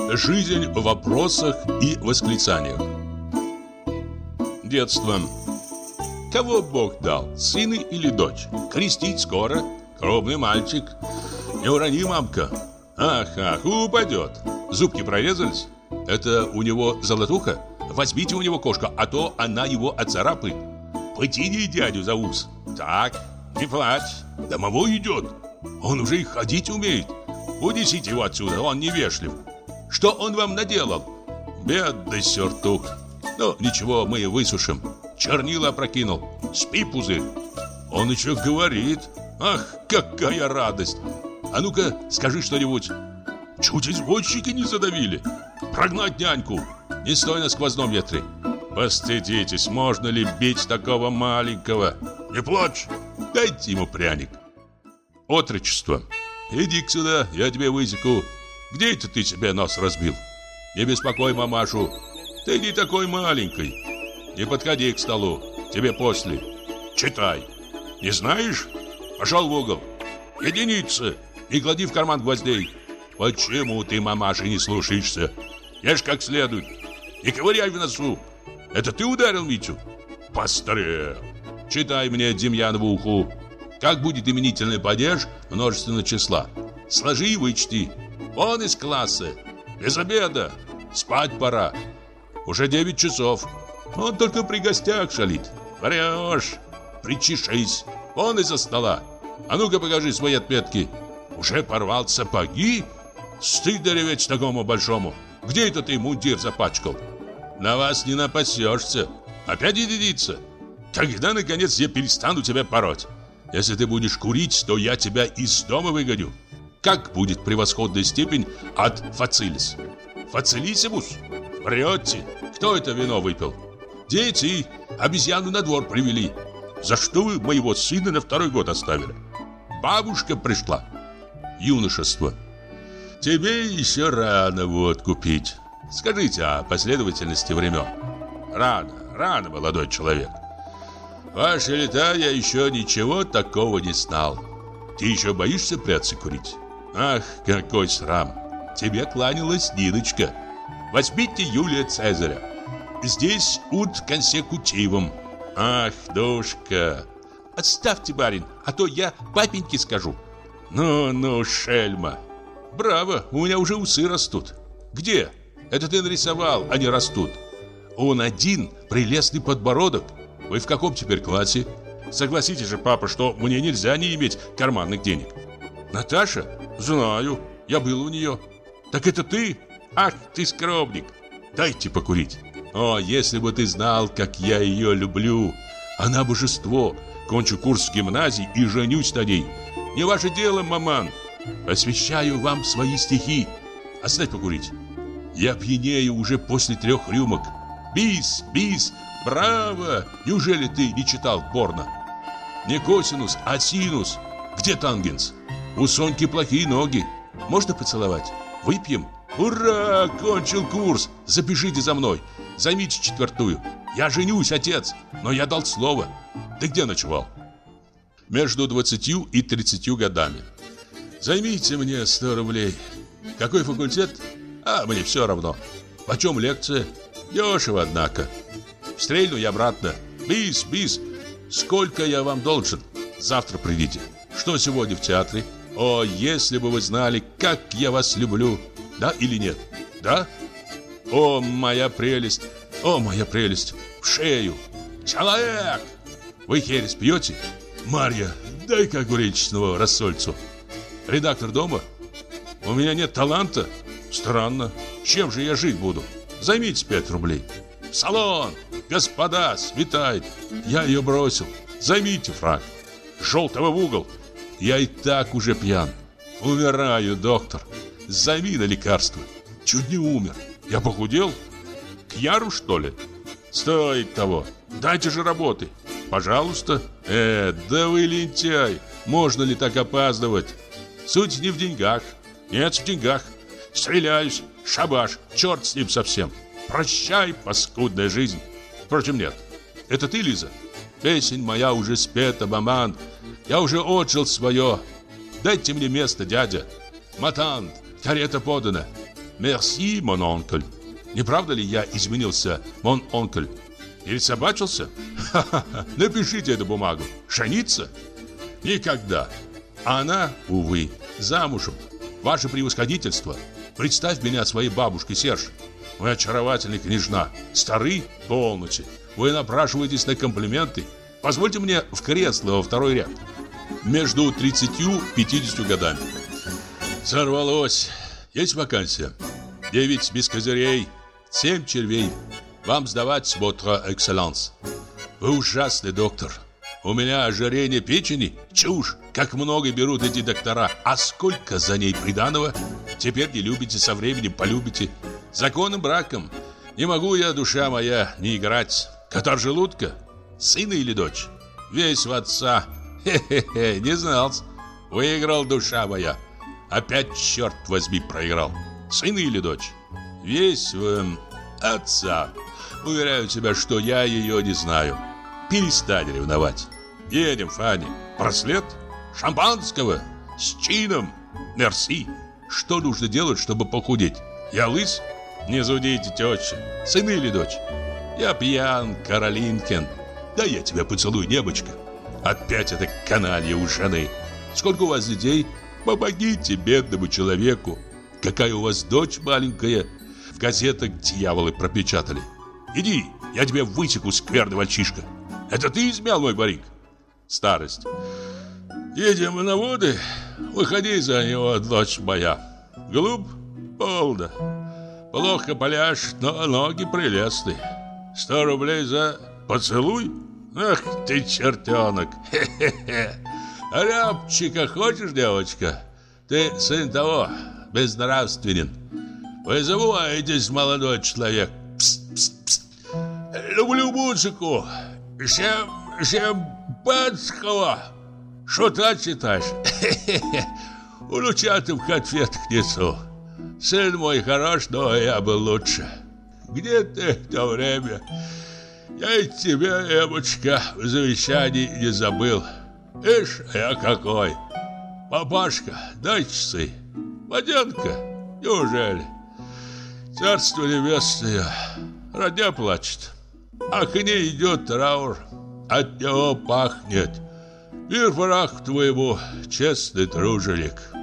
Жизнь в вопросах и восклицаниях. Детство. Кого Бог дал, сына или дочь? Крестить скоро? Крупный мальчик. Не урони, мамка. Ах, упадет. Зубки прорезались? Это у него золотуха? Возьмите у него кошку, а то она его отцарапает. Потяни дядю за ус. Так, не плачь. Домовой идет. Он уже и ходить умеет. Унесите его отсюда, он невежлив. Что он вам наделал? Бедный сюртук. Ну, ничего, мы высушим. Чернила опрокинул. Спи, пузырь. Он еще говорит. Ах, какая радость. А ну-ка, скажи что-нибудь. Чуть извозчики не задавили. Прогнать няньку. Не стой на сквозном ветре. Постыдитесь, можно ли бить такого маленького? Не плачь. Дайте ему пряник. Отрочество. Иди-ка сюда, я тебе высеку. Где это ты себе нос разбил? Не беспокой мамашу. Ты не такой маленький. Не подходи к столу. Тебе после. Читай. Не знаешь? Пошел в угол. Единицы. Не клади в карман гвоздей. Почему ты мамаши не слушаешься? Ешь как следует. Не ковыряй в носу. Это ты ударил Митю? Постарел. Читай мне Демьянову уху. Как будет именительный падеж множественного числа? Сложи и вычти. Вон из класса. Без обеда. Спать пора. Уже 9 часов. Он только при гостях шалит. Врешь. Причешись. Вон из-за стола. А ну-ка покажи свои отметки. Уже порвал сапоги? Стыдно реветь такому большому. Где это ты мундир запачкал? На вас не напасешься. Опять единица. Когда, наконец, я перестану тебя пороть? Если ты будешь курить, то я тебя из дома выгоню. Как будет превосходная степень от фацилис? Фацилисимус? Врете. Кто это вино выпил? Дети. Обезьяну на двор привели. За что вы моего сына на 2-й год оставили? Бабушка пришла. Юношество. Тебе еще рано водку пить. Скажите о последовательности времен. Рано, молодой человек. В ваши лета я еще ничего такого не знал. Ты еще боишься прятаться курить? Ах, какой срам. Тебе кланялась Ниночка. Возьмите Юлия Цезаря. Здесь ут консекутивом. Ах, душка. Отставьте, барин, а то я папеньке скажу. Ну, шельма. Браво, у меня уже усы растут. Где? Это ты нарисовал, они растут. Он один, прелестный подбородок. Вы в каком теперь классе? Согласитесь же, папа, что мне нельзя не иметь карманных денег. Наташа? Знаю, я был у нее. Так это ты? Ах, ты скромник. Дайте покурить. О, если бы ты знал, как я ее люблю. Она божество. Кончу курс в гимназии и женюсь на ней. Не ваше дело, маман. Посвящаю вам свои стихи. Оставь покурить. Я пьянею уже после 3 рюмок. Бис, браво! Неужели ты не читал Борна? Не косинус, а синус. Где тангенс? У Соньки плохие ноги. Можно поцеловать? Выпьем? Ура! Кончил курс. Запишите за мной. Займите 4-ю. Я женюсь, отец. Но я дал слово. Ты где ночевал? Между 20 и 30 годами. Займите мне 100 рублей. Какой факультет? А, мне все равно. Почем лекция? Дешево, однако. Стрельну я обратно. Бис. Сколько я вам должен? Завтра придите. Что сегодня в театре? О, если бы вы знали, как я вас люблю. Да или нет? Да? О, моя прелесть. В шею. Человек! Вы херес пьете? Марья, дай-ка огуречного рассольцу. Редактор дома? У меня нет таланта? Странно. Чем же я жить буду? Займите 5 рублей. В салон! Господа, светает. Я ее бросил. Займите фрак. Желтого в угол. Я и так уже пьян. Умираю, доктор. Займи на лекарство. Чуть не умер. Я похудел? К Яру, что ли? Стоит того. Дайте же работы. Пожалуйста. Да вы лентяй. Можно ли так опаздывать? Суть не в деньгах. Нет, в деньгах. Стреляюсь. Шабаш. Черт с ним совсем. Прощай, паскудная жизнь. Впрочем, нет. Это ты, Лиза? Песень моя уже спета, маман. Я уже отжил свое. Дайте мне место, дядя. Матант. Карета подана. Merci, mon oncle. Не правда ли я изменился, mon oncle? Или собачился? Ха-ха-ха. Напишите эту бумагу. Жениться? Никогда. А она, увы, замужем. Ваше превосходительство, представь меня своей бабушкой, Серж. Вы очаровательная княжна. Стары полночи. Вы напрашиваетесь на комплименты. Позвольте мне в кресло во второй ряд. Между 30 и 50 годами. Сорвалось. Есть вакансия. 9 без козырей, 7 червей. Вам сдавать, votre excellence. Вы ужасный доктор. У меня ожирение печени. Чушь. Как много берут эти доктора. А сколько за ней приданого? Теперь не любите, со временем полюбите. Законным браком. Не могу я, душа моя, не играть. Катар желудка? Сына или дочь? Весь в отца. Хе-хе-хе, не знал. Выиграл, душа моя. Опять, черт возьми, проиграл. Сына или дочь? Весь в отца. Уверяю тебя, что я ее не знаю. Перестань ревновать. Едем, Фанни. Браслет? Шампанского? С чином? Мерси. Что нужно делать, чтобы похудеть? Я лыс? Не зудите, тетя. Сын или дочь? Я пьян, Каролинкин. Да я тебя поцелую, небочка. Опять это каналья у жены. Сколько у вас детей? Помогите бедному человеку. Какая у вас дочь маленькая? В газетах дьяволы пропечатали. Иди, я тебя высеку, скверный мальчишка. Это ты измял мой барик? Старость. Едем на воды. Выходи за него, дочь моя. Глуп? Полно. Плохо поляшь, но ноги прелестны. 100 рублей за поцелуй? Ах ты, чертенок. Хе-хе-хе. Рябчика хочешь, девочка? Ты сын того, безнравственен. Вызывайтесь, молодой человек. Пст-пст-пст. Люблю музыку. Шампанского. Шута читаешь? Хе-хе-хе. Внучатым конфеток несу. Сын мой хорош, но я был лучше. Где ты в то время? Я и тебя, Эмочка, в завещании не забыл. Ишь, я какой. Папашка, дай часы. Водянка, неужели? Царство небесное, родня плачет. А к ней идет траур, от него пахнет. Мир прах твоему, честный труженик.